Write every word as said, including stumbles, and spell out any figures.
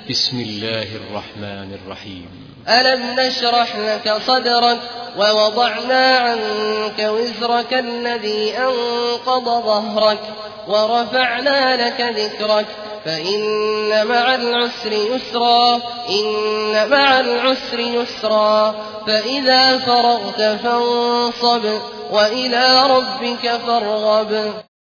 بسم الله الرحمن الرحيم. ألم نشرح لك صدرك ووضعنا عنك وزرك الذي أنقض ظهرك ورفعنا لك ذكرك فإن مع العسر يسرا إن مع العسر يسرا فإذا فرغت فانصب وإلى ربك فارغب.